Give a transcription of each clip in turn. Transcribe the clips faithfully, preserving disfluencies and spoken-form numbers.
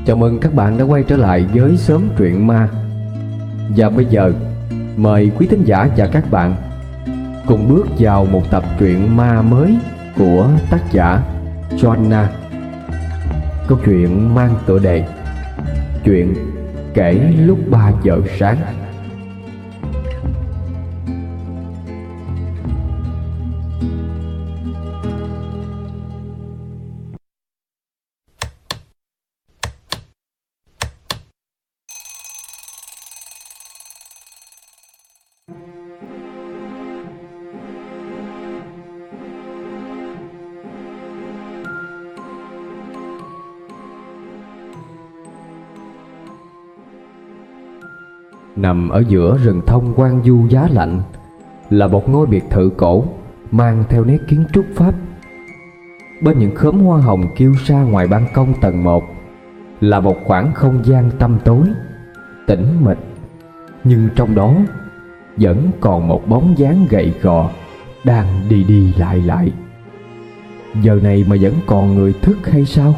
Chào mừng các bạn đã quay trở lại với Xóm Truyện Ma. Và bây giờ, mời quý thính giả và các bạn cùng bước vào một tập truyện ma mới của tác giả Joanna. Câu chuyện mang tựa đề Chuyện kể lúc ba giờ sáng. Nằm ở giữa rừng thông hoang vu giá lạnh là một ngôi biệt thự cổ mang theo nét kiến trúc Pháp. Bên những khóm hoa hồng kiêu sa ngoài ban công tầng một là một khoảng không gian tăm tối, tĩnh mịch, nhưng trong đó vẫn còn một bóng dáng gầy gò đang đi đi lại lại. Giờ này mà vẫn còn người thức hay sao?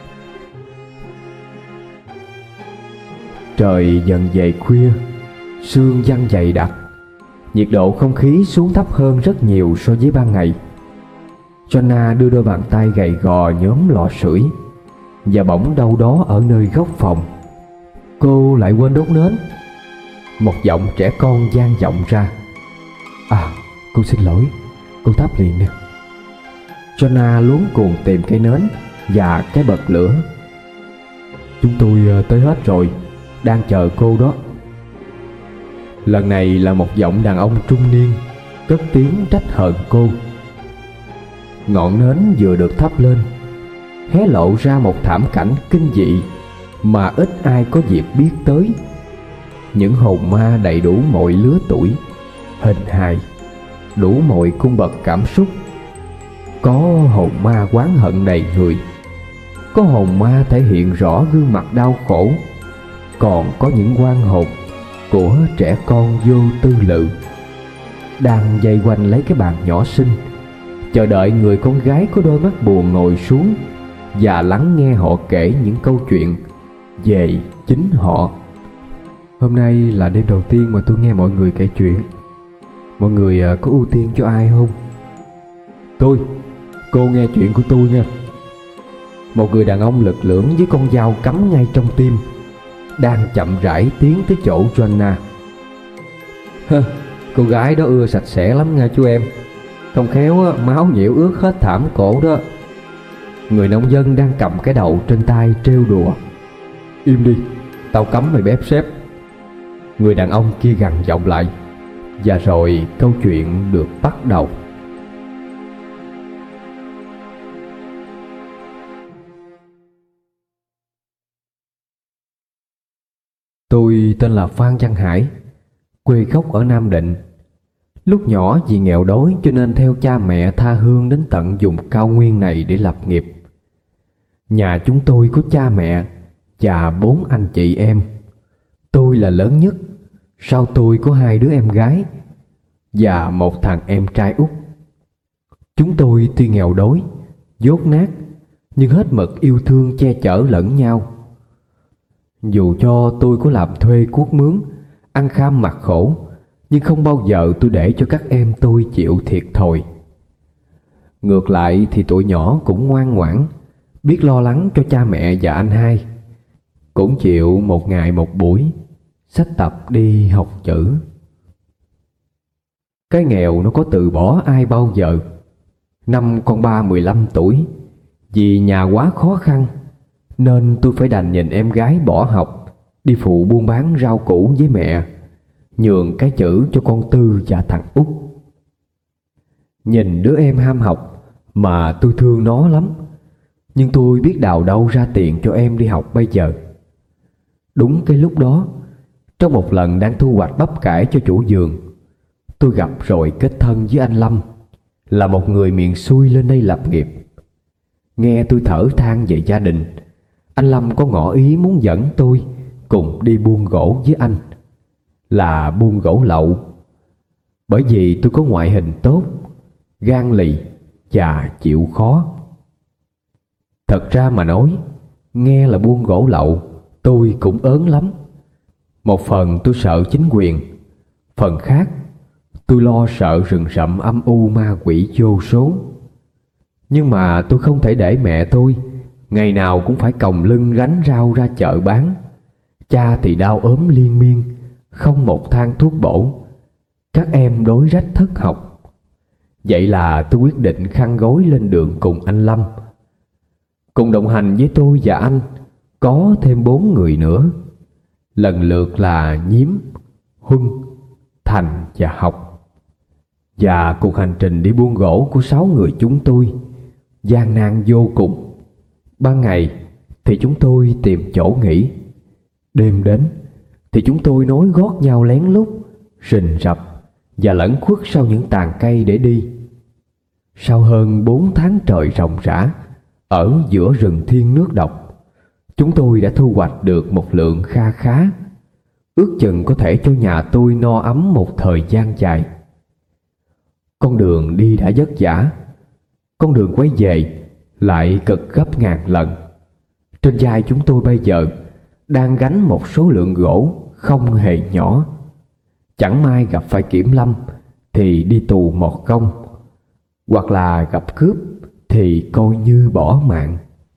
Trời dần về khuya, sương giăng dày đặc, nhiệt độ không khí xuống thấp hơn rất nhiều so với ban ngày. Joanna đưa đôi bàn tay gầy gò nhóm lò sưởi, và bỗng đâu đó ở nơi góc phòng, cô lại quên đốt nến. Một giọng trẻ con vang vọng ra: "À, cô xin lỗi, cô thắp liền nè." Joanna luống cuồng tìm cây nến và cái bật lửa. "Chúng tôi tới hết rồi, đang chờ cô đó." Lần này là một giọng đàn ông trung niên cất tiếng trách hờn cô. Ngọn nến vừa được thắp lên, hé lộ ra một thảm cảnh kinh dị mà ít ai có dịp biết tới. Những hồn ma đầy đủ mọi lứa tuổi, hình hài, đủ mọi cung bậc cảm xúc. Có hồn ma oán hận đầy người, có hồn ma thể hiện rõ gương mặt đau khổ, còn có những oan hồn của trẻ con vô tư lự đang vây quanh lấy cái bàn nhỏ xinh, chờ đợi người con gái có đôi mắt buồn ngồi xuống và lắng nghe họ kể những câu chuyện về chính họ. Hôm nay là đêm đầu tiên mà tôi nghe mọi người kể chuyện. Mọi người có ưu tiên cho ai không? Tôi, cô nghe chuyện của tôi nha. Một người đàn ông lực lưỡng với con dao cắm ngay trong tim đang chậm rãi tiến tới chỗ Joanna. "Hơ, cô gái đó ưa sạch sẽ lắm nha chú em. Không khéo máu nhiễu ướt hết thảm cổ đó." Người nông dân đang cầm cái đầu trên tay trêu đùa. "Im đi, tao cấm mày bếp xếp." Người đàn ông kia gằn giọng lại, và rồi câu chuyện được bắt đầu. Tôi tên là Phan Văn Hải, quê gốc ở Nam Định. Lúc nhỏ vì nghèo đói cho nên theo cha mẹ tha hương đến tận vùng cao nguyên này để lập nghiệp. Nhà chúng tôi có cha mẹ và bốn anh chị em. Tôi là lớn nhất, sau tôi có hai đứa em gái và một thằng em trai út. Chúng tôi tuy nghèo đói, dốt nát, nhưng hết mực yêu thương che chở lẫn nhau. Dù cho tôi có làm thuê cuốc mướn, ăn kham mặc khổ, nhưng không bao giờ tôi để cho các em tôi chịu thiệt thòi. Ngược lại thì tụi nhỏ cũng ngoan ngoãn, biết lo lắng cho cha mẹ và anh hai. Cũng chịu một ngày một buổi xách tập đi học chữ. Cái nghèo nó có từ bỏ ai bao giờ. Năm con ba mười lăm tuổi, vì nhà quá khó khăn nên tôi phải đành nhìn em gái bỏ học đi phụ buôn bán rau củ với mẹ, nhường cái chữ cho con Tư và thằng Út. Nhìn đứa em ham học mà tôi thương nó lắm, nhưng tôi biết đào đâu ra tiền cho em đi học bây giờ. Đúng cái lúc đó, trong một lần đang thu hoạch bắp cải cho chủ vườn, tôi gặp rồi kết thân với anh Lâm, là một người miền xuôi lên đây lập nghiệp. Nghe tôi thở than về gia đình, anh Lâm có ngỏ ý muốn dẫn tôi cùng đi buôn gỗ với anh, là buôn gỗ lậu. Bởi vì tôi có ngoại hình tốt, gan lì và chịu khó. Thật ra mà nói, Nghe là buôn gỗ lậu, tôi cũng ớn lắm. Một phần tôi sợ chính quyền, phần khác tôi lo sợ rừng rậm âm u ma quỷ vô số. Nhưng mà tôi không thể để mẹ tôi ngày nào cũng phải còng lưng gánh rau ra chợ bán. Cha thì đau ốm liên miên, không một thang thuốc bổ. Các em đối rách thất học. Vậy là tôi quyết định khăn gối lên đường cùng anh Lâm. Cùng đồng hành với tôi và anh có thêm bốn người nữa, lần lượt là Nhiếm, Huân, Thành và Học. Và cuộc hành trình đi buôn gỗ của sáu người chúng tôi gian nan vô cùng. Ban ngày thì chúng tôi tìm chỗ nghỉ, đêm đến thì chúng tôi nối gót nhau lén lút, rình rập và lẩn khuất sau những tàn cây để đi. Sau hơn bốn tháng trời ròng rã ở giữa rừng thiên nước độc, chúng tôi đã thu hoạch được một lượng kha khá, ước chừng có thể cho nhà tôi no ấm một thời gian dài. Con đường đi đã vất vả, con đường quay về lại cực gấp ngàn lần. Trên vai chúng tôi bây giờ đang gánh một số lượng gỗ không hề nhỏ. Chẳng may gặp phải kiểm lâm thì đi tù một công, hoặc là gặp cướp thì coi như bỏ mạng.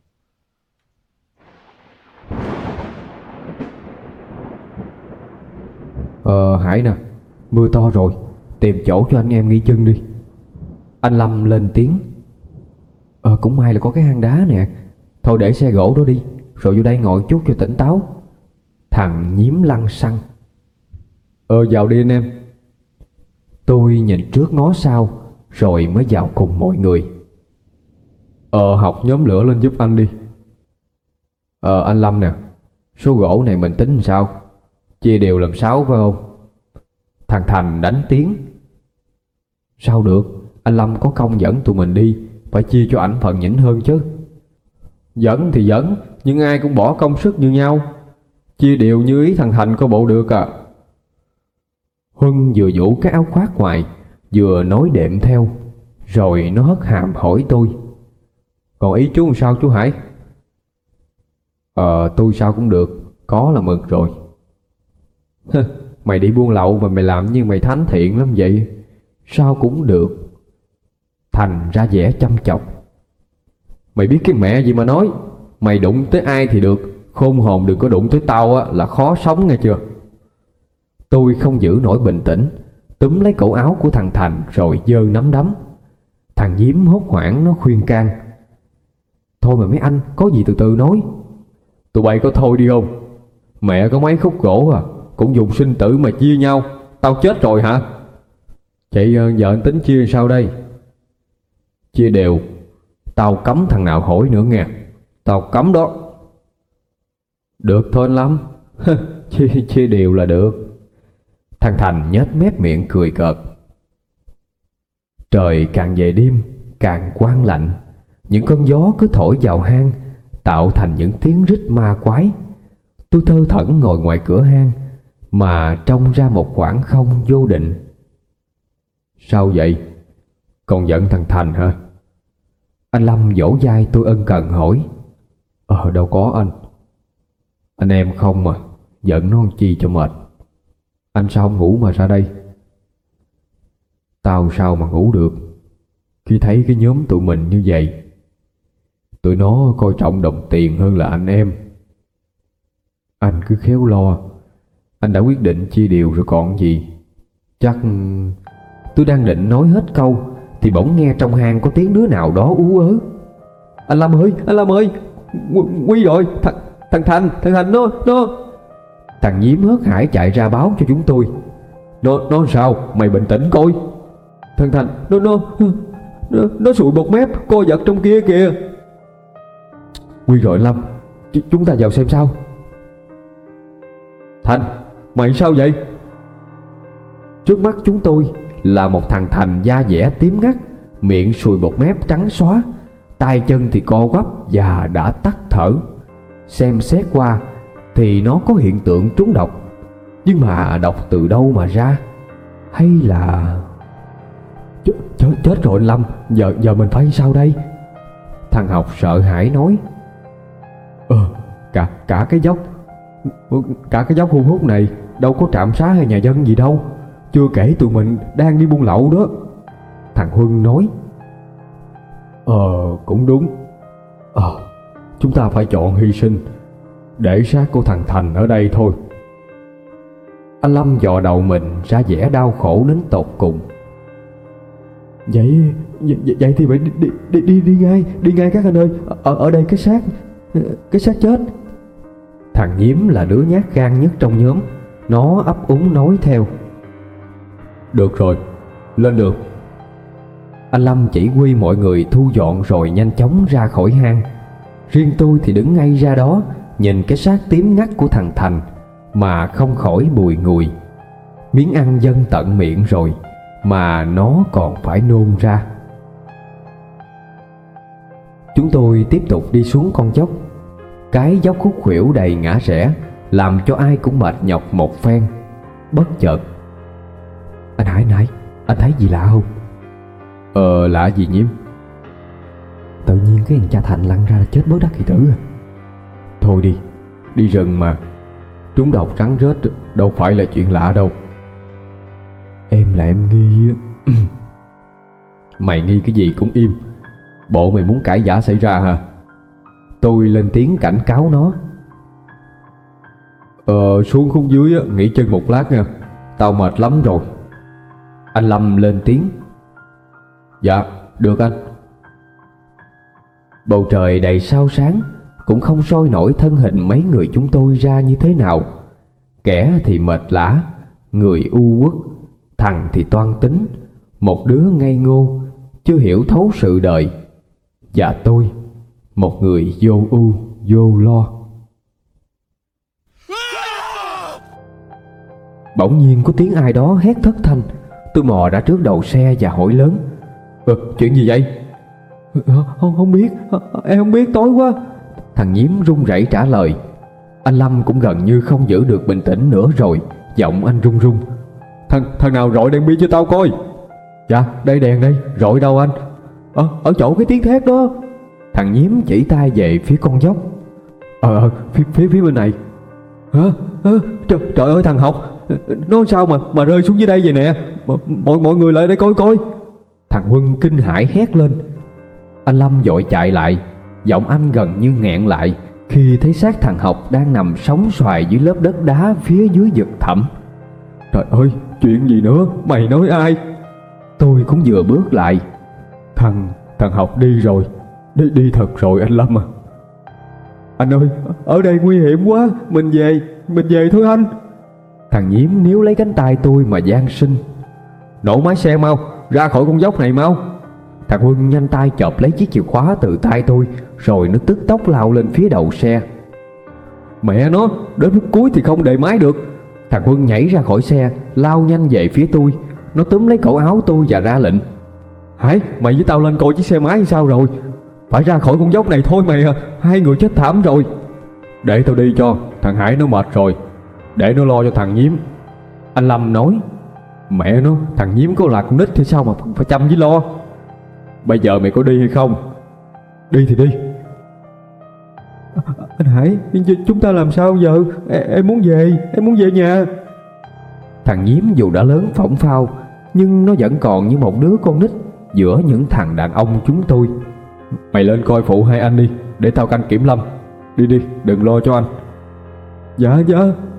Ờ Hải nè, mưa to rồi, tìm chỗ cho anh em nghỉ chân đi. Anh Lâm lên tiếng. Ờ cũng may là có cái hang đá nè. Thôi để xe gỗ đó đi, rồi vô đây ngồi chút cho tỉnh táo. Thằng Nhiếm lăng xăng. Ờ vào đi anh em. Tôi nhìn trước ngó sau rồi mới vào cùng mọi người. Ờ Học nhóm lửa lên giúp anh đi. Ờ anh Lâm nè, số gỗ này mình tính làm sao? Chia đều làm sáu phải không? Thằng Thành đánh tiếng. Sao được, anh Lâm có công dẫn tụi mình đi, phải chia cho ảnh phần nhỉnh hơn chứ. Dẫn thì dẫn, nhưng ai cũng bỏ công sức như nhau. Chia đều như ý thằng Thành có bộ được à. Huân vừa vũ cái áo khoác ngoài, vừa nói đệm theo, rồi nó hất hàm hỏi tôi. Còn ý chú làm sao chú Hải? Ờ tôi sao cũng được, có là mực rồi. Mày đi buôn lậu mà mày làm như mày thánh thiện lắm vậy. Sao cũng được. Thành ra vẻ chăm chọc. Mày biết cái mẹ gì mà nói. Mày đụng tới ai thì được, khôn hồn đừng có đụng tới tao á, là khó sống nghe chưa. Tôi không giữ nổi bình tĩnh, túm lấy cổ áo của thằng Thành rồi giơ nắm đấm. Thằng Nhiếm hốt hoảng nó khuyên can. Thôi mà mấy anh, có gì từ từ nói. Tụi bay có thôi đi không? Mẹ có mấy khúc gỗ à, cũng dùng sinh tử mà chia nhau. Tao chết rồi hả? Vậy giờ anh tính chia sao đây? Chia đều. Tao cấm thằng nào hỏi nữa nghe. Tao cấm đó. Được thôi anh Lâm. chia, chia đều là được. Thằng Thành nhếch mép miệng cười cợt. Trời càng về đêm càng quang lạnh. Những cơn gió cứ thổi vào hang, tạo thành những tiếng rít ma quái. Tôi thơ thẩn ngồi ngoài cửa hang mà trông ra một khoảng không vô định. Sao vậy? Còn giận thằng Thành hả? Anh Lâm vỗ vai tôi ân cần hỏi. Ờ đâu có anh. Anh em không mà, giận nó chi cho mệt. Anh sao không ngủ mà ra đây? Tao sao mà ngủ được khi thấy cái nhóm tụi mình như vậy. Tụi nó coi trọng đồng tiền hơn là anh em. Anh cứ khéo lo. Anh đã quyết định chia đều rồi còn gì. Chắc... Tôi đang định nói hết câu thì bỗng nghe trong hang có tiếng đứa nào đó ú ớ. Anh Lâm ơi, anh Lâm ơi, Quy rồi, thằng thằng Thành, thằng Thành nó nó. Thằng Nhiếm hớt hải chạy ra báo cho chúng tôi. Nó nó sao? Mày bình tĩnh coi. Thằng Thành nó nó nó, nó sụi bọt mép, co giật trong kia kìa. Quy rồi anh Lâm, Ch chúng ta vào xem sao. Thành, mày sao vậy? Trước mắt chúng tôi là một thằng Thành da dẻ tím ngắt, miệng sùi bọt mép trắng xóa, tay chân thì co quắp và đã tắt thở. Xem xét qua thì nó có hiện tượng trúng độc, nhưng mà độc từ đâu mà ra? Hay là... Ch ch chết rồi anh Lâm, giờ giờ mình phải sao đây? Thằng Học sợ hãi nói. Ờ Cả cả cái dốc Cả cái dốc hun hút này đâu có trạm xá hay nhà dân gì đâu. Chưa kể tụi mình đang đi buôn lậu đó. Thằng Huân nói. Ờ cũng đúng. Ờ chúng ta phải chọn hy sinh để xác của thằng Thành ở đây thôi. Anh Lâm dò đầu mình ra vẻ đau khổ đến tột cùng. Vậy vậy, vậy thì phải đi đi, đi đi đi ngay, đi ngay các anh ơi. Ở ở đây cái xác cái xác chết. Thằng Nhiếm là đứa nhát gan nhất trong nhóm, nó ấp úng nói theo. Được rồi, lên đường. Anh Lâm chỉ huy mọi người thu dọn rồi nhanh chóng ra khỏi hang. Riêng tôi thì đứng ngay ra đó nhìn cái xác tím ngắt của thằng Thành mà không khỏi bùi ngùi. Miếng ăn dâng tận miệng rồi mà nó còn phải nôn ra. Chúng tôi tiếp tục đi xuống con dốc. Cái dốc khúc khuỷu đầy ngã rẽ làm cho ai cũng mệt nhọc một phen. Bất chợt, Anh Hải, anh Hải, anh thấy gì lạ không? Ờ lạ gì Nhiếm? Tự nhiên cái thằng cha Thành lăn ra chết bớt đắc kỳ tử à. Thôi đi, đi rừng mà, trúng độc rắn rết đâu phải là chuyện lạ đâu. Em là em nghi á. Mày nghi cái gì cũng im. Bộ mày muốn cãi vã xảy ra hả? Tôi lên tiếng cảnh cáo nó. Ờ xuống khúc dưới á, nghỉ chân một lát nha, tao mệt lắm rồi. Anh Lâm lên tiếng. Dạ được anh. Bầu trời đầy sao sáng cũng không soi nổi thân hình mấy người chúng tôi ra như thế nào. Kẻ thì mệt lả, người u uất, thằng thì toan tính, một đứa ngây ngô chưa hiểu thấu sự đời, và tôi một người vô ưu vô lo. Bỗng nhiên có tiếng ai đó hét thất thanh. Tôi mò ra trước đầu xe và hỏi lớn. Ừ, chuyện gì vậy? Không, không biết, em không biết, tối quá. Thằng Nhiếm run rẩy trả lời. Anh Lâm cũng gần như không giữ được bình tĩnh nữa rồi, giọng anh run run. Thằng thằng nào rọi đèn pin cho tao coi. Dạ, đây đèn đây, rọi đâu anh? Ờ, ở chỗ cái tiếng thét đó. Thằng Nhiếm chỉ tay về phía con dốc. Ờ, ờ phía, phía, phía bên này. Hả? Hả? Trời, trời ơi thằng Học, nó sao mà mà rơi xuống dưới đây vậy nè. Mọi mọi người lại đây coi coi. Thằng Huân kinh hãi hét lên. Anh Lâm vội chạy lại, giọng anh gần như nghẹn lại khi thấy xác thằng Học đang nằm sóng xoài dưới lớp đất đá phía dưới vực thẳm. Trời ơi, chuyện gì nữa? Mày nói ai? Tôi cũng vừa bước lại. Thằng, thằng Học đi rồi. Đi, đi thật rồi anh Lâm à. Anh ơi, ở đây nguy hiểm quá. Mình về, mình về thôi anh. Thằng Nhiếm níu lấy cánh tay tôi mà van xin. Nổ máy xe mau, ra khỏi con dốc này mau. Thằng Huân nhanh tay chộp lấy chiếc chìa khóa từ tay tôi, rồi nó tức tốc lao lên phía đầu xe. Mẹ nó, đến lúc cuối thì không đề máy được. Thằng Huân nhảy ra khỏi xe, lao nhanh về phía tôi. Nó túm lấy cổ áo tôi và ra lệnh. Hải, mày với tao lên coi chiếc xe máy sao rồi? Phải ra khỏi con dốc này thôi mày à, hai người chết thảm rồi. Để tao đi cho, thằng Hải nó mệt rồi, để nó lo cho thằng Nhiếm. Anh Lâm nói. Mẹ nó, thằng Nhiếm có là con nít thì sao mà phải chăm với lo. Bây giờ mày có đi hay không? Đi thì đi. Anh Hải, chúng ta làm sao giờ? Em, em muốn về, em muốn về nhà. Thằng Nhiếm dù đã lớn phỏng phao, nhưng nó vẫn còn như một đứa con nít giữa những thằng đàn ông chúng tôi. Mày lên coi phụ hai anh đi, để tao canh kiểm lâm. Đi đi, đừng lo cho anh. Dạ dạ.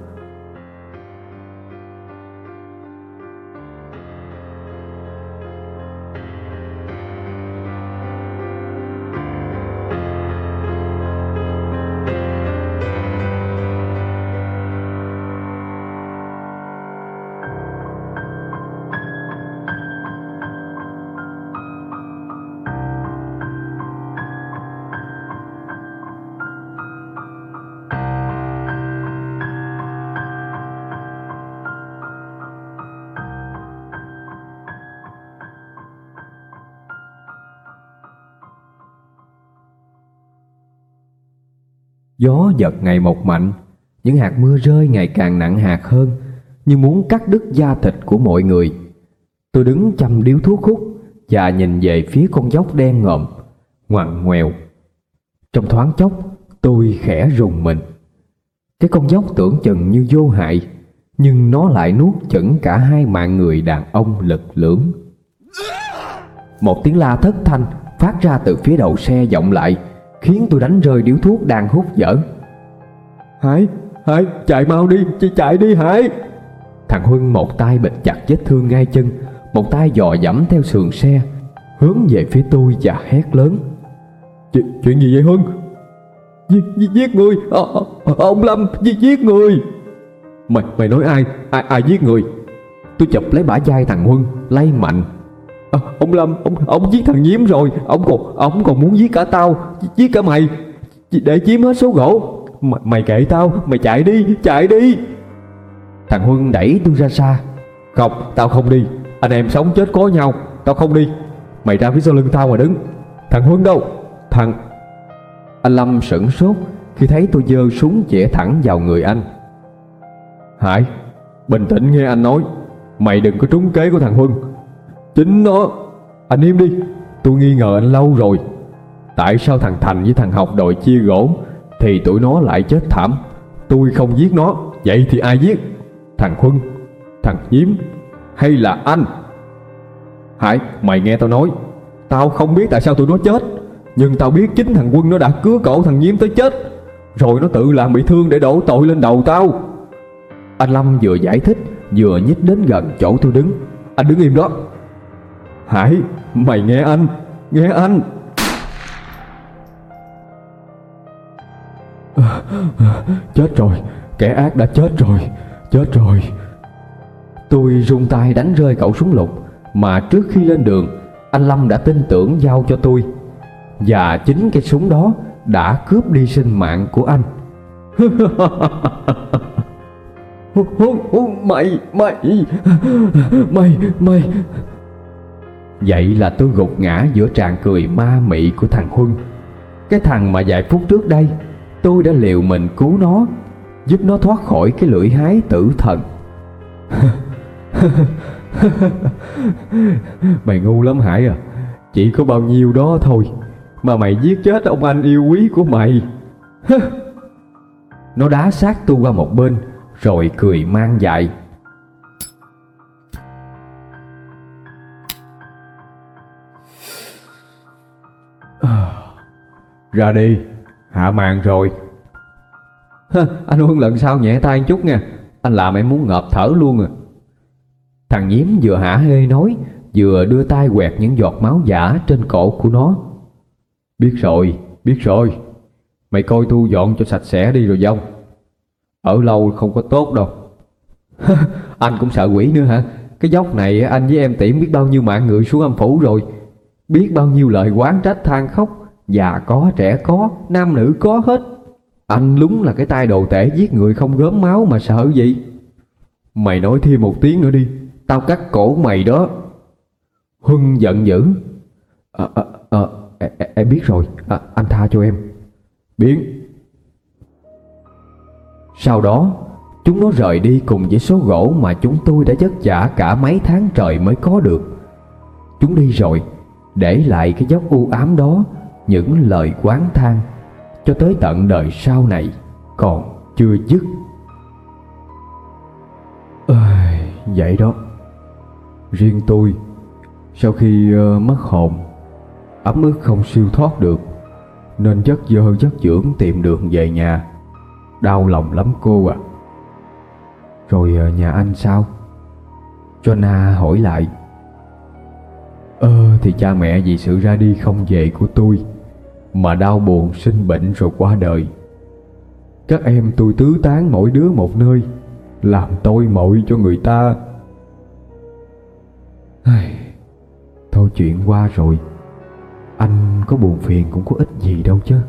Gió giật ngày một mạnh, những hạt mưa rơi ngày càng nặng hạt hơn, như muốn cắt đứt da thịt của mọi người. Tôi đứng chăm điếu thuốc hút và nhìn về phía con dốc đen ngòm, ngoằn ngoèo. Trong thoáng chốc, Tôi khẽ rùng mình. Cái con dốc tưởng chừng như vô hại, nhưng nó lại nuốt chửng cả hai mạng người đàn ông lực lưỡng. Một tiếng la thất thanh phát ra từ phía đầu xe vọng lại, khiến tôi đánh rơi điếu thuốc đang hút dở. Hải, Hải, chạy mau đi, chạy, chạy đi Hải. Thằng Huân một tay bịt chặt vết thương ngay chân, một tay dò dẫm theo sườn xe, hướng về phía tôi và hét lớn. Ch chuyện gì vậy Huân? Giết, giết, giết người, à, à, ông Lâm giết, giết người. Mày, mày nói ai, ai, ai giết người? Tôi chụp lấy bả vai thằng Huân, lay mạnh. À, ông Lâm, ông, ông giết thằng Nhiếm rồi, ông còn, ông còn muốn giết cả tao, giết cả mày, để chiếm hết số gỗ. Mày, mày kệ tao, mày chạy đi, chạy đi. Thằng Huân đẩy tôi ra xa. Không, tao không đi, anh em sống chết có nhau, tao không đi. Mày ra phía sau lưng tao mà đứng. Thằng Huân đâu? Thằng... Anh Lâm sửng sốt khi thấy tôi giơ súng chĩa thẳng vào người anh. Hải, bình tĩnh nghe anh nói, mày đừng có trúng kế của thằng Huân. Chính nó... Anh im đi, tôi nghi ngờ anh lâu rồi. Tại sao thằng Thành với thằng Học đòi chia gỗ thì tụi nó lại chết thảm? Tôi không giết nó, vậy thì ai giết? Thằng Huân, thằng Nhiếm, hay là anh? Hải, mày nghe tao nói, tao không biết tại sao tụi nó chết, nhưng tao biết chính thằng Huân nó đã cứa cổ thằng Nhiếm tới chết, rồi nó tự làm bị thương để đổ tội lên đầu tao. Anh Lâm vừa giải thích vừa nhích đến gần chỗ tôi đứng. Anh đứng im đó. Hải, mày nghe anh, nghe anh. Chết rồi, kẻ ác đã chết rồi, chết rồi. Tôi run tay đánh rơi khẩu súng lục mà trước khi lên đường anh Lâm đã tin tưởng giao cho tôi. Và chính cái súng đó đã cướp đi sinh mạng của anh. Mày, mày, mày, mày. Vậy là tôi gục ngã giữa tràng cười ma mị của thằng Huân. Cái thằng mà vài phút trước đây tôi đã liều mình cứu nó, giúp nó thoát khỏi cái lưỡi hái tử thần. Mày ngu lắm Hải à, chỉ có bao nhiêu đó thôi mà mày giết chết ông anh yêu quý của mày. Nó đá xác tôi qua một bên rồi cười man dại. Ra đi, hạ màn rồi. Anh Huân lần sau nhẹ tay một chút nha, anh làm em muốn ngợp thở luôn à. Thằng Nhiếm vừa hả hê nói, vừa đưa tay quẹt những giọt máu giả trên cổ của nó. Biết rồi, biết rồi. Mày coi thu dọn cho sạch sẽ đi rồi dông. Ở lâu không có tốt đâu. Anh cũng sợ quỷ nữa hả? Cái dốc này anh với em tiễn biết bao nhiêu mạng người xuống âm phủ rồi. Biết bao nhiêu lời oán trách than khóc. Già có, trẻ có, nam nữ có hết. Anh lúng là cái tay đồ tể giết người không gớm máu mà sợ gì. Mày nói thêm một tiếng nữa đi, tao cắt cổ mày đó. Huân giận dữ. Ờ, ờ, ờ, em biết rồi, à, anh tha cho em. Biến. Sau đó, chúng nó rời đi cùng với số gỗ mà chúng tôi đã vất vả cả mấy tháng trời mới có được. Chúng đi rồi, để lại cái dốc u ám đó những lời oán than cho tới tận đời sau này còn chưa dứt. À, vậy đó. Riêng tôi, sau khi uh, mất hồn, ấm ức không siêu thoát được, nên giấc dơ giấc dưỡng tìm đường về nhà. Đau lòng lắm cô à. Rồi uh, nhà anh sao? Jonah hỏi lại. Ờ thì cha mẹ vì sự ra đi không về của tôi mà đau buồn sinh bệnh rồi qua đời. Các em tôi tứ tán mỗi đứa một nơi, làm tôi mội cho người ta. Thôi chuyện qua rồi, anh có buồn phiền cũng có ích gì đâu chứ.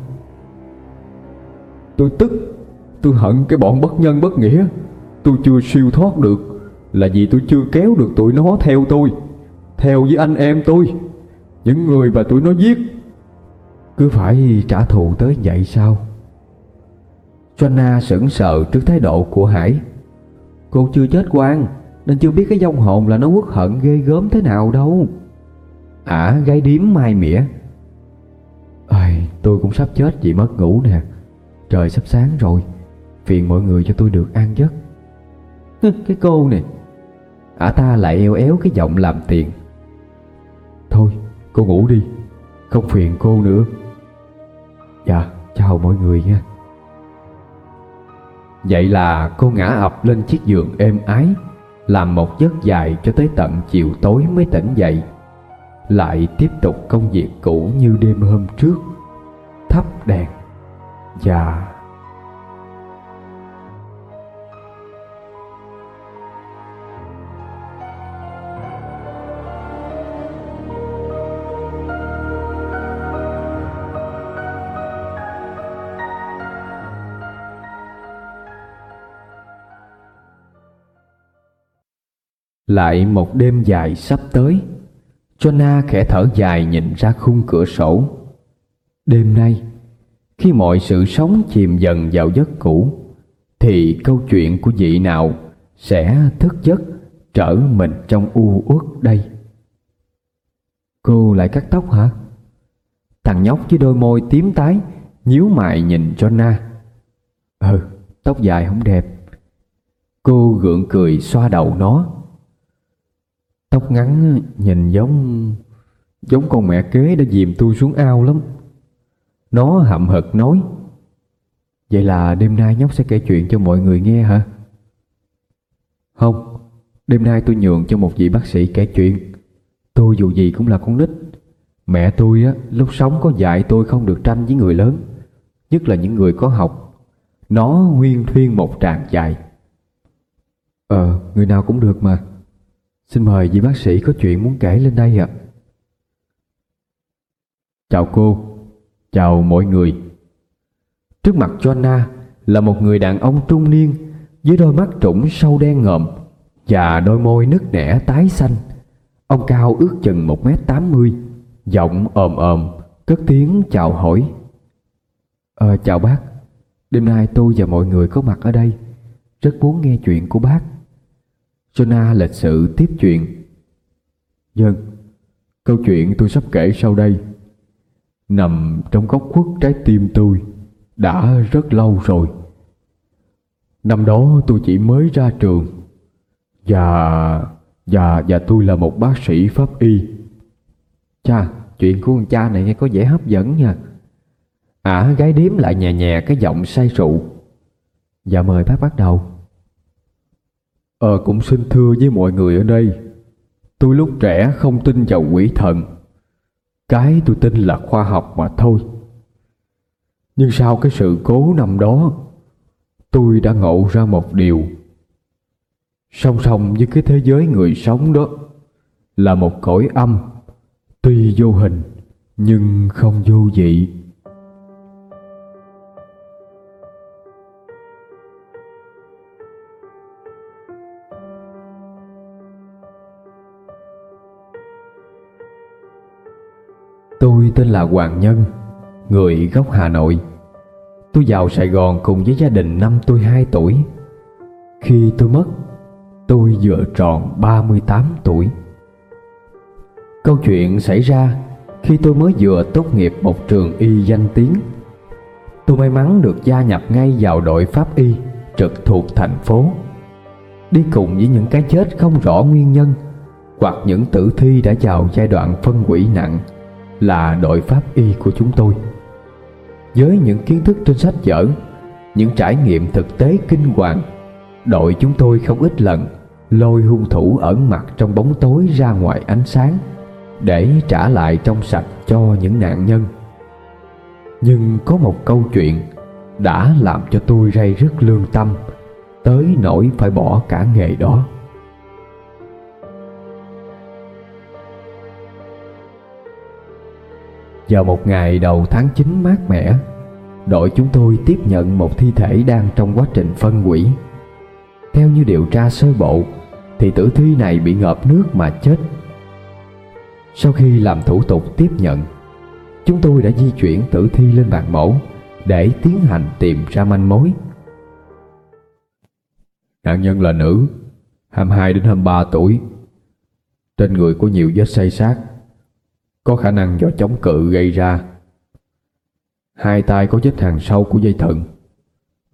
Tôi tức, tôi hận cái bọn bất nhân bất nghĩa. Tôi chưa siêu thoát được là vì tôi chưa kéo được tụi nó theo tôi, theo với anh em tôi, những người mà tụi nó giết. Cứ phải trả thù tới vậy sao? Joanna sững sờ trước thái độ của Hải. Cô chưa chết oan nên chưa biết cái vong hồn là nó uất hận ghê gớm thế nào đâu. Ả à, gái điếm mai mỉa. Ai, tôi cũng sắp chết vì mất ngủ nè. Trời sắp sáng rồi, phiền mọi người cho tôi được an giấc. Cái cô này, ả ta lại eo éo cái giọng làm tiền. Thôi cô ngủ đi, không phiền cô nữa. Dạ chào mọi người nha. Vậy là cô ngã ập lên chiếc giường êm ái, làm một giấc dài cho tới tận chiều tối mới tỉnh dậy, lại tiếp tục công việc cũ như đêm hôm trước, thắp đèn và lại một đêm dài sắp tới. Jonah khẽ thở dài nhìn ra khung cửa sổ. Đêm nay, khi mọi sự sống chìm dần vào giấc ngủ, thì câu chuyện của vị nào sẽ thức giấc trở mình trong u uất đây? Cô lại cắt tóc hả? Thằng nhóc với đôi môi tím tái nhíu mày nhìn Jonah. Ừ, tóc dài không đẹp. Cô gượng cười xoa đầu nó. Tóc ngắn nhìn giống Giống con mẹ kế đã dìm tôi xuống ao lắm. Nó hậm hực nói. Vậy là đêm nay nhóc sẽ kể chuyện cho mọi người nghe hả? Không, đêm nay tôi nhường cho một vị bác sĩ kể chuyện. Tôi dù gì cũng là con nít. Mẹ tôi á, lúc sống có dạy tôi không được tranh với người lớn, nhất là những người có học. Nó huyên thuyên một tràng dài. Ờ, người nào cũng được mà. Xin mời vị bác sĩ có chuyện muốn kể lên đây ạ. Chào cô, chào mọi người. Trước mặt Jonah là một người đàn ông trung niên với đôi mắt trũng sâu đen ngòm và đôi môi nứt nẻ tái xanh. Ông cao ước chừng một mét tám mươi, giọng ồm ồm, cất tiếng chào hỏi. Ờ, chào bác. Đêm nay tôi và mọi người có mặt ở đây, rất muốn nghe chuyện của bác. Jonah lịch sự tiếp chuyện. Vâng, câu chuyện tôi sắp kể sau đây nằm trong góc khuất trái tim tôi đã rất lâu rồi. Năm đó tôi chỉ mới ra trường, Và Và và tôi là một bác sĩ pháp y. Chà, chuyện của con cha này nghe có vẻ hấp dẫn nha. Ả gái điếm lại nhẹ nhẹ cái giọng say rượu. Dạ mời bác bắt đầu. Ờ cũng xin thưa với mọi người ở đây, tôi lúc trẻ không tin vào quỷ thần. Cái tôi tin là khoa học mà thôi. Nhưng sau cái sự cố năm đó, tôi đã ngộ ra một điều. Song song với cái thế giới người sống đó là một cõi âm, tuy vô hình nhưng không vô vị. Tôi tên là Hoàng Nhân, người gốc Hà Nội. Tôi vào Sài Gòn cùng với gia đình năm tôi hai tuổi. Khi tôi mất, tôi vừa tròn ba mươi tám tuổi. Câu chuyện xảy ra khi tôi mới vừa tốt nghiệp một trường y danh tiếng. Tôi may mắn được gia nhập ngay vào đội pháp y trực thuộc thành phố, đi cùng với những cái chết không rõ nguyên nhân hoặc những tử thi đã vào giai đoạn phân hủy nặng là đội pháp y của chúng tôi. Với những kiến thức trên sách vở, những trải nghiệm thực tế kinh hoàng, đội chúng tôi không ít lần lôi hung thủ ẩn mặt trong bóng tối ra ngoài ánh sáng để trả lại trong sạch cho những nạn nhân. Nhưng có một câu chuyện đã làm cho tôi ray rứt lương tâm tới nỗi phải bỏ cả nghề đó. Vào một ngày đầu tháng chín mát mẻ, đội chúng tôi tiếp nhận một thi thể đang trong quá trình phân hủy. Theo như điều tra sơ bộ thì tử thi này bị ngợp nước mà chết. Sau khi làm thủ tục tiếp nhận, chúng tôi đã di chuyển tử thi lên bàn mổ để tiến hành tìm ra manh mối. Nạn nhân là nữ, hai mươi hai đến hai mươi ba tuổi. Trên người có nhiều vết xây xát, có khả năng do chống cự gây ra. Hai tay có vết hằn sâu của dây thừng,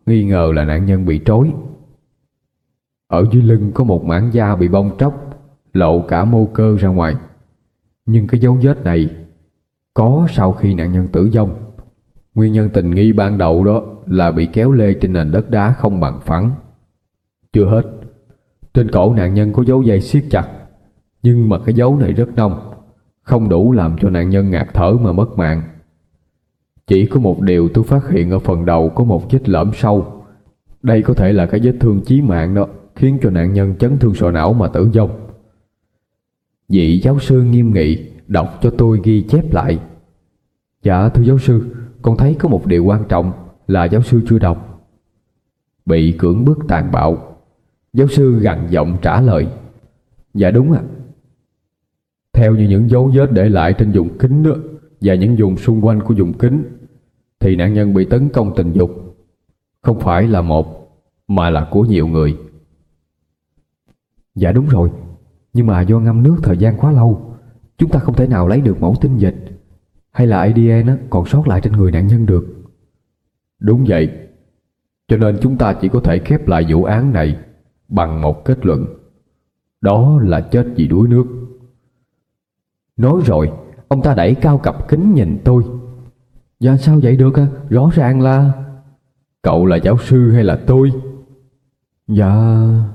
nghi ngờ là nạn nhân bị trói. Ở dưới lưng có một mảng da bị bong tróc, lộ cả mô cơ ra ngoài. Nhưng cái dấu vết này có sau khi nạn nhân tử vong. Nguyên nhân tình nghi ban đầu đó là bị kéo lê trên nền đất đá không bằng phẳng. Chưa hết, trên cổ nạn nhân có dấu dây siết chặt, nhưng mà cái dấu này rất nông, không đủ làm cho nạn nhân ngạt thở mà mất mạng. Chỉ có một điều tôi phát hiện ở phần đầu có một vết lõm sâu. Đây có thể là cái vết thương chí mạng đó, khiến cho nạn nhân chấn thương sọ não mà tử vong. Vị giáo sư nghiêm nghị đọc cho tôi ghi chép lại. Dạ thưa giáo sư, con thấy có một điều quan trọng là giáo sư chưa đọc. Bị cưỡng bức tàn bạo. Giáo sư gằn giọng trả lời. Dạ đúng ạ. Theo như những dấu vết để lại trên vùng kính đó, và những vùng xung quanh của vùng kính, thì nạn nhân bị tấn công tình dục. Không phải là một, mà là của nhiều người. Dạ đúng rồi, nhưng mà do ngâm nước thời gian quá lâu, chúng ta không thể nào lấy được mẫu tinh dịch hay là a đê en á, còn sót lại trên người nạn nhân được. Đúng vậy, cho nên chúng ta chỉ có thể khép lại vụ án này bằng một kết luận. Đó là chết vì đuối nước. Nói rồi, ông ta đẩy cao cặp kính nhìn tôi. Dạ sao vậy được à? Rõ ràng là... Cậu là giáo sư hay là tôi? Dạ...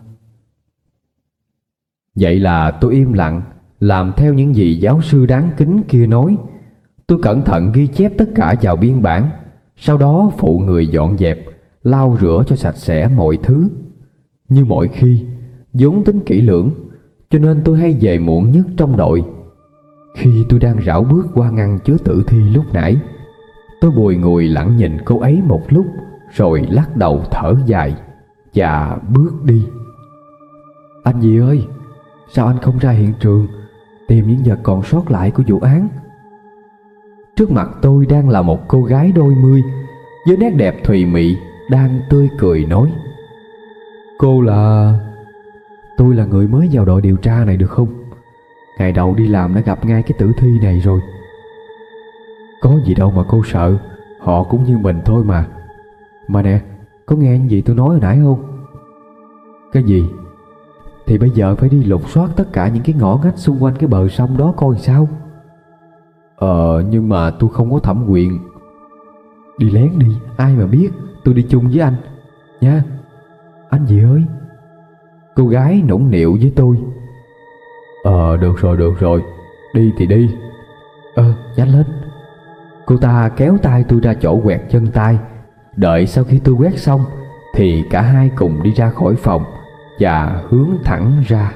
Vậy là tôi im lặng, làm theo những gì giáo sư đáng kính kia nói. Tôi cẩn thận ghi chép tất cả vào biên bản, sau đó phụ người dọn dẹp, lau rửa cho sạch sẽ mọi thứ. Như mọi khi, vốn tính kỹ lưỡng, cho nên tôi hay về muộn nhất trong đội. Khi tôi đang rảo bước qua ngăn chứa tử thi lúc nãy, tôi bùi ngùi lặng nhìn cô ấy một lúc, rồi lắc đầu thở dài và bước đi. Anh gì ơi, sao anh không ra hiện trường tìm những vật còn sót lại của vụ án? Trước mặt tôi đang là một cô gái đôi mươi với nét đẹp thùy mị, đang tươi cười nói. Cô là... Tôi là người mới vào đội điều tra này được không? Ngày đầu đi làm đã gặp ngay cái tử thi này rồi. Có gì đâu mà cô sợ, họ cũng như mình thôi mà. Mà nè, có nghe những gì tôi nói hồi nãy không? Cái gì? Thì bây giờ phải đi lục soát tất cả những cái ngõ ngách xung quanh cái bờ sông đó coi sao. Ờ, nhưng mà tôi không có thẩm quyền. Đi lén đi, ai mà biết, tôi đi chung với anh nha. Anh gì ơi? Cô gái nũng nịu với tôi. Ờ, được rồi, được rồi, đi thì đi. Ờ, nhanh lên. Cô ta kéo tay tôi ra chỗ quẹt chân tay. Đợi sau khi tôi quét xong thì cả hai cùng đi ra khỏi phòng và hướng thẳng ra.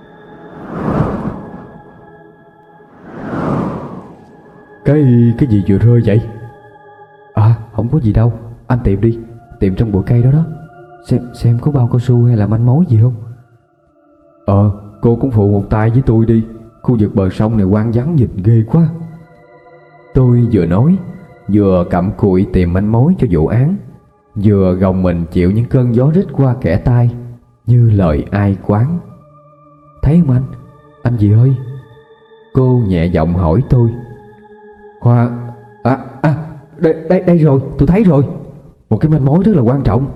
Cái... cái gì vừa rơi vậy? À, không có gì đâu, anh tìm đi. Tìm trong bụi cây đó đó. Xem xem có bao cao su hay là manh mối gì không. Ờ, cô cũng phụ một tay với tôi đi. Khu vực bờ sông này hoang vắng nhìn ghê quá. Tôi vừa nói, vừa cặm cụi tìm manh mối cho vụ án, vừa gồng mình chịu những cơn gió rít qua kẽ tai, như lời ai quán. Thấy không anh? Anh gì ơi? Cô nhẹ giọng hỏi tôi. Hoa... À, à, đây, đây, đây rồi, tôi thấy rồi. Một cái manh mối rất là quan trọng.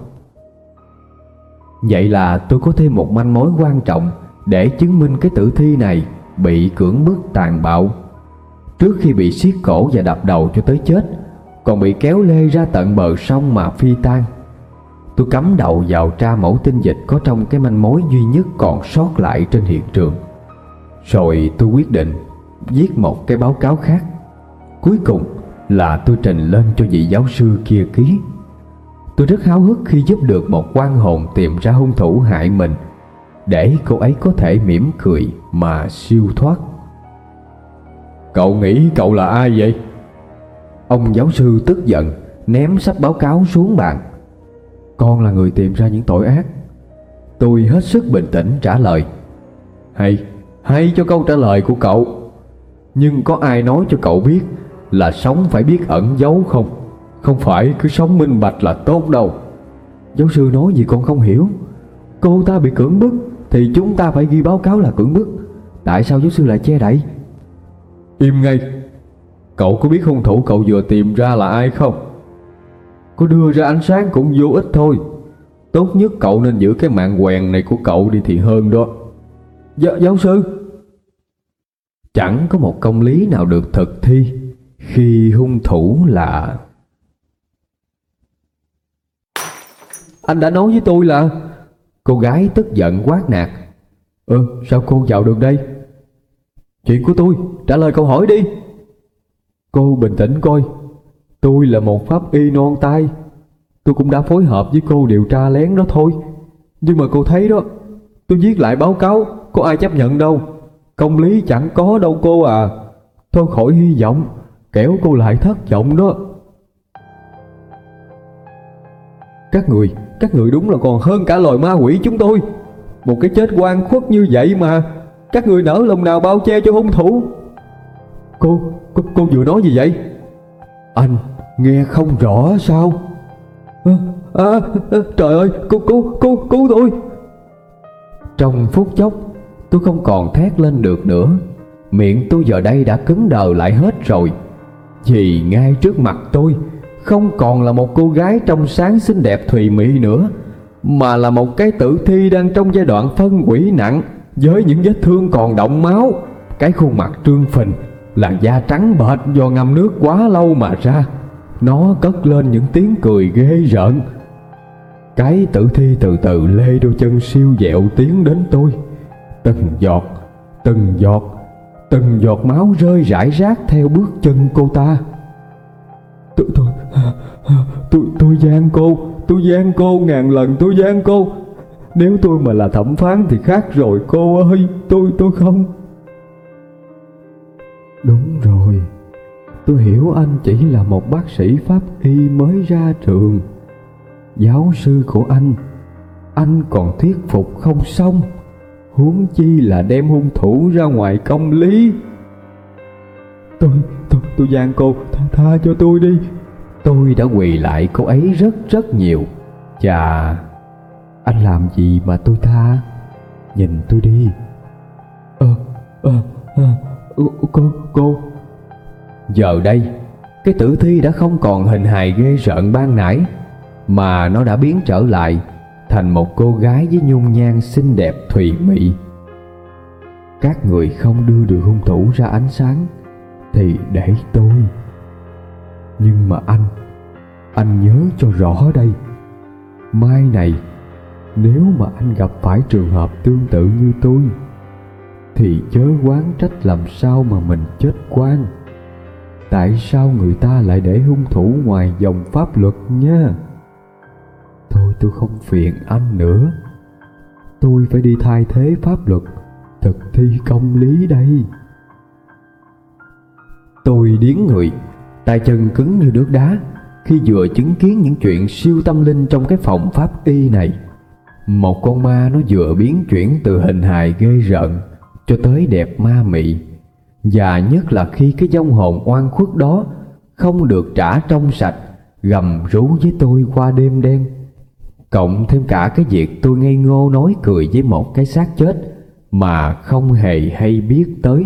Vậy là tôi có thêm một manh mối quan trọng để chứng minh cái tử thi này bị cưỡng bức tàn bạo. Trước khi bị siết cổ và đập đầu cho tới chết, còn bị kéo lê ra tận bờ sông mà phi tang. Tôi cắm đầu vào tra mẫu tinh dịch có trong cái manh mối duy nhất còn sót lại trên hiện trường. Rồi tôi quyết định viết một cái báo cáo khác. Cuối cùng là tôi trình lên cho vị giáo sư kia ký. Tôi rất háo hức khi giúp được một oan hồn tìm ra hung thủ hại mình, để cô ấy có thể mỉm cười mà siêu thoát. Cậu nghĩ cậu là ai vậy? Ông giáo sư tức giận ném sắp báo cáo xuống bàn. Con là người tìm ra những tội ác. Tôi hết sức bình tĩnh trả lời. Hay, hay cho câu trả lời của cậu. Nhưng có ai nói cho cậu biết là sống phải biết ẩn giấu không? Không phải cứ sống minh bạch là tốt đâu. Giáo sư nói gì con không hiểu. Cô ta bị cưỡng bức thì chúng ta phải ghi báo cáo là cưỡng bức. Tại sao giáo sư lại che đậy? Im ngay. Cậu có biết hung thủ cậu vừa tìm ra là ai không? Có đưa ra ánh sáng cũng vô ích thôi. Tốt nhất cậu nên giữ cái mạng quèn này của cậu đi thì hơn đó. Dạ, giáo sư. Chẳng có một công lý nào được thực thi khi hung thủ là... Anh đã nói với tôi là... Cô gái tức giận quát nạt. Ừ, sao cô vào được đây? Chuyện của tôi, trả lời câu hỏi đi. Cô bình tĩnh coi. Tôi là một pháp y non tai. Tôi cũng đã phối hợp với cô điều tra lén đó thôi. Nhưng mà cô thấy đó, tôi viết lại báo cáo, có ai chấp nhận đâu. Công lý chẳng có đâu cô à. Thôi khỏi hy vọng, kẻo cô lại thất vọng đó. Các người, các người đúng là còn hơn cả loài ma quỷ chúng tôi. Một cái chết oan khuất như vậy mà các người nỡ lòng nào bao che cho hung thủ. Cô, cô, cô vừa nói gì vậy? Anh nghe không rõ sao? À, à, à, trời ơi, cô, cô, cô, cứu tôi. Trong phút chốc, tôi không còn thét lên được nữa. Miệng tôi giờ đây đã cứng đờ lại hết rồi. Vì ngay trước mặt tôi không còn là một cô gái trong sáng xinh đẹp thùy mị nữa, mà là một cái tử thi đang trong giai đoạn phân hủy nặng, với những vết thương còn đọng máu, cái khuôn mặt trương phình, làn da trắng bệch do ngâm nước quá lâu mà ra. Nó cất lên những tiếng cười ghê rợn. Cái tử thi từ từ lê đôi chân siêu vẹo tiến đến tôi. Từng giọt, từng giọt, từng giọt máu rơi rải rác theo bước chân cô ta. Tôi, tôi, tôi, tôi gian cô, tôi gian cô, ngàn lần tôi gian cô. Nếu tôi mà là thẩm phán thì khác rồi cô ơi, tôi, tôi không. Đúng rồi, tôi hiểu anh chỉ là một bác sĩ pháp y mới ra trường. Giáo sư của anh, anh còn thuyết phục không xong, huống chi là đem hung thủ ra ngoài công lý. Tôi, tôi, tôi van cô, tha, tha cho tôi đi. Tôi đã quỳ lại cô ấy rất rất nhiều. Chà, anh làm gì mà tôi tha? Nhìn tôi đi. Ờ, ờ, ờ, cô, cô. Giờ đây, cái tử thi đã không còn hình hài ghê rợn ban nãy, mà nó đã biến trở lại thành một cô gái với nhung nhan xinh đẹp thùy mị. Các người không đưa được hung thủ ra ánh sáng thì để tôi. Nhưng mà anh, anh nhớ cho rõ đây. Mai này, nếu mà anh gặp phải trường hợp tương tự như tôi, thì chớ oán trách làm sao mà mình chết oan. Tại sao người ta lại để hung thủ ngoài vòng pháp luật nha? Thôi tôi không phiền anh nữa. Tôi phải đi thay thế pháp luật, thực thi công lý đây. Tôi điếng người, tay chân cứng như nước đá khi vừa chứng kiến những chuyện siêu tâm linh trong cái phòng pháp y này. Một con ma nó vừa biến chuyển từ hình hài ghê rợn cho tới đẹp ma mị. Và nhất là khi cái vong hồn oan khuất đó không được trả trong sạch, gầm rú với tôi qua đêm đen. Cộng thêm cả cái việc tôi ngây ngô nói cười với một cái xác chết mà không hề hay biết tới.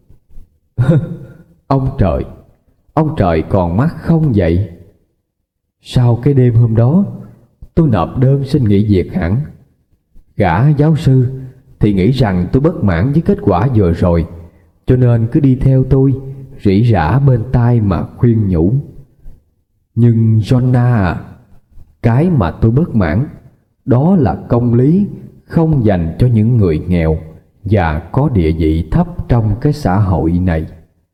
Ông trời, ông trời còn mắt không vậy? Sau cái đêm hôm đó, tôi nộp đơn xin nghỉ việc hẳn. Gã giáo sư thì nghĩ rằng tôi bất mãn với kết quả vừa rồi, cho nên cứ đi theo tôi, rỉ rả bên tai mà khuyên nhủ. Nhưng Jonna à, cái mà tôi bất mãn đó là công lý không dành cho những người nghèo và có địa vị thấp trong cái xã hội này.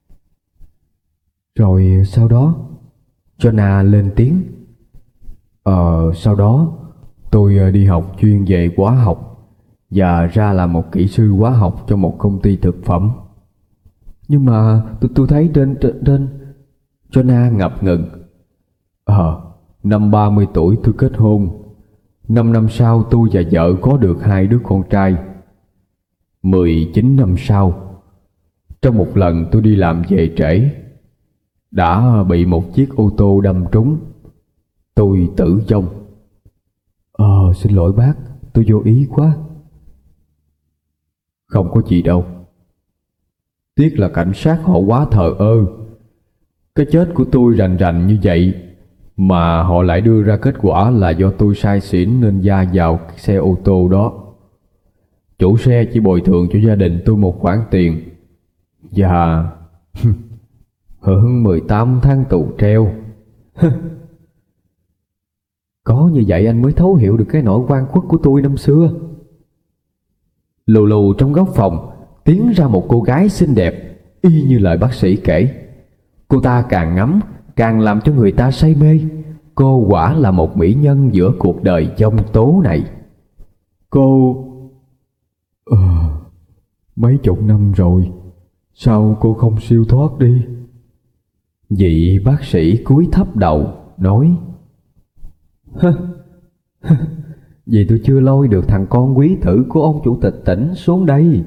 Rồi sau đó, Jonah lên tiếng. Ờ, sau đó tôi đi học chuyên về hóa học và ra làm một kỹ sư hóa học cho một công ty thực phẩm. Nhưng mà tôi, tôi thấy trên, trên, trên... Jonah ngập ngừng. Ờ, năm ba mươi tuổi tôi kết hôn. Năm năm sau tôi và vợ có được hai đứa con trai. Mười chín năm sau, trong một lần tôi đi làm về trễ, đã bị một chiếc ô tô đâm trúng. Tôi tử vong. Ờ, xin lỗi bác, tôi vô ý quá. Không có gì đâu. Tiếc là cảnh sát họ quá thờ ơ. Cái chết của tôi rành rành như vậy mà họ lại đưa ra kết quả là do tôi say xỉn nên va vào xe ô tô đó. Chủ xe chỉ bồi thường cho gia đình tôi một khoản tiền và hưởng mười tám tháng tù treo. Có như vậy anh mới thấu hiểu được cái nỗi oan khuất của tôi năm xưa. Lù lù trong góc phòng tiến ra một cô gái xinh đẹp, y như lời bác sĩ kể. Cô ta càng ngắm càng làm cho người ta say mê. Cô quả là một mỹ nhân giữa cuộc đời giông tố này. Cô... Ờ... mấy chục năm rồi, sao cô không siêu thoát đi? Vị bác sĩ cúi thấp đầu nói: Vì tôi chưa lôi được thằng con quý tử của ông chủ tịch tỉnh xuống đây.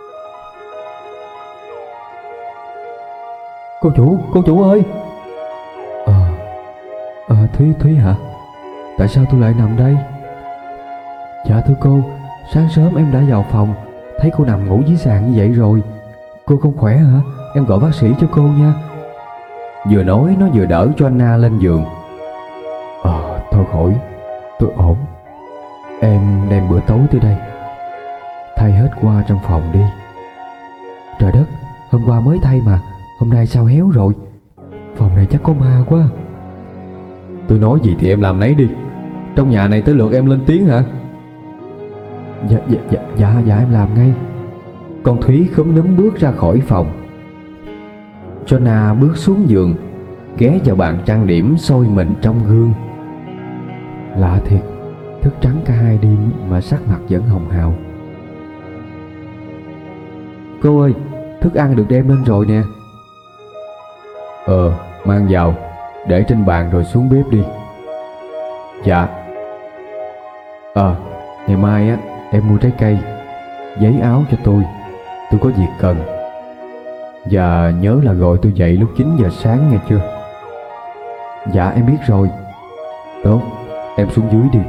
Cô chủ, cô chủ ơi! Ờ, ờ, Thúy, Thúy hả? Tại sao tôi lại nằm đây? Dạ thưa cô, sáng sớm em đã vào phòng, thấy cô nằm ngủ dưới sàn như vậy rồi. Cô không khỏe hả? Em gọi bác sĩ cho cô nha. Vừa nói nó vừa đỡ cho Anna lên giường. Ờ, thôi khỏi, tôi ổn. Em đem bữa tối tới đây, thay hết qua trong phòng đi. Trời đất, hôm qua mới thay mà, hôm nay sao héo rồi? Phòng này chắc có ma quá. Tôi nói gì thì em làm nấy đi. Trong nhà này tới lượt em lên tiếng hả? Dạ, dạ, dạ, dạ, dạ em làm ngay. Con Thúy khúm núm bước ra khỏi phòng. Jonah bước xuống giường, ghé vào bàn trang điểm soi mình trong gương. Lạ thiệt, thức trắng cả hai đêm mà sắc mặt vẫn hồng hào. Cô ơi, thức ăn được đem lên rồi nè. Ờ, mang vào, để trên bàn rồi xuống bếp đi. Dạ. Ờ, ngày mai á, em mua trái cây, giấy áo cho tôi, tôi có việc cần. Và nhớ là gọi tôi dậy lúc chín giờ sáng nghe chưa? Dạ em biết rồi. Tốt, em xuống dưới đi.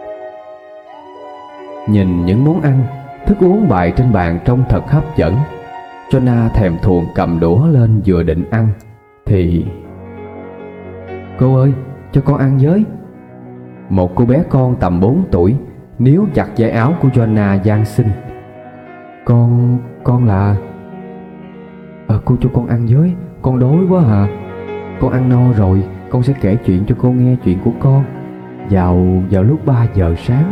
Nhìn những món ăn, thức uống bày trên bàn trông thật hấp dẫn. Jonah thèm thuồng cầm đũa lên vừa định ăn thì... Cô ơi, cho con ăn với. Một cô bé con tầm bốn tuổi níu chặt dây áo của Jonah van xin. Con... con là... Ờ, cô cho con ăn với, con đói quá à. Con ăn no rồi, con sẽ kể chuyện cho cô nghe chuyện của con vào vào lúc ba giờ sáng.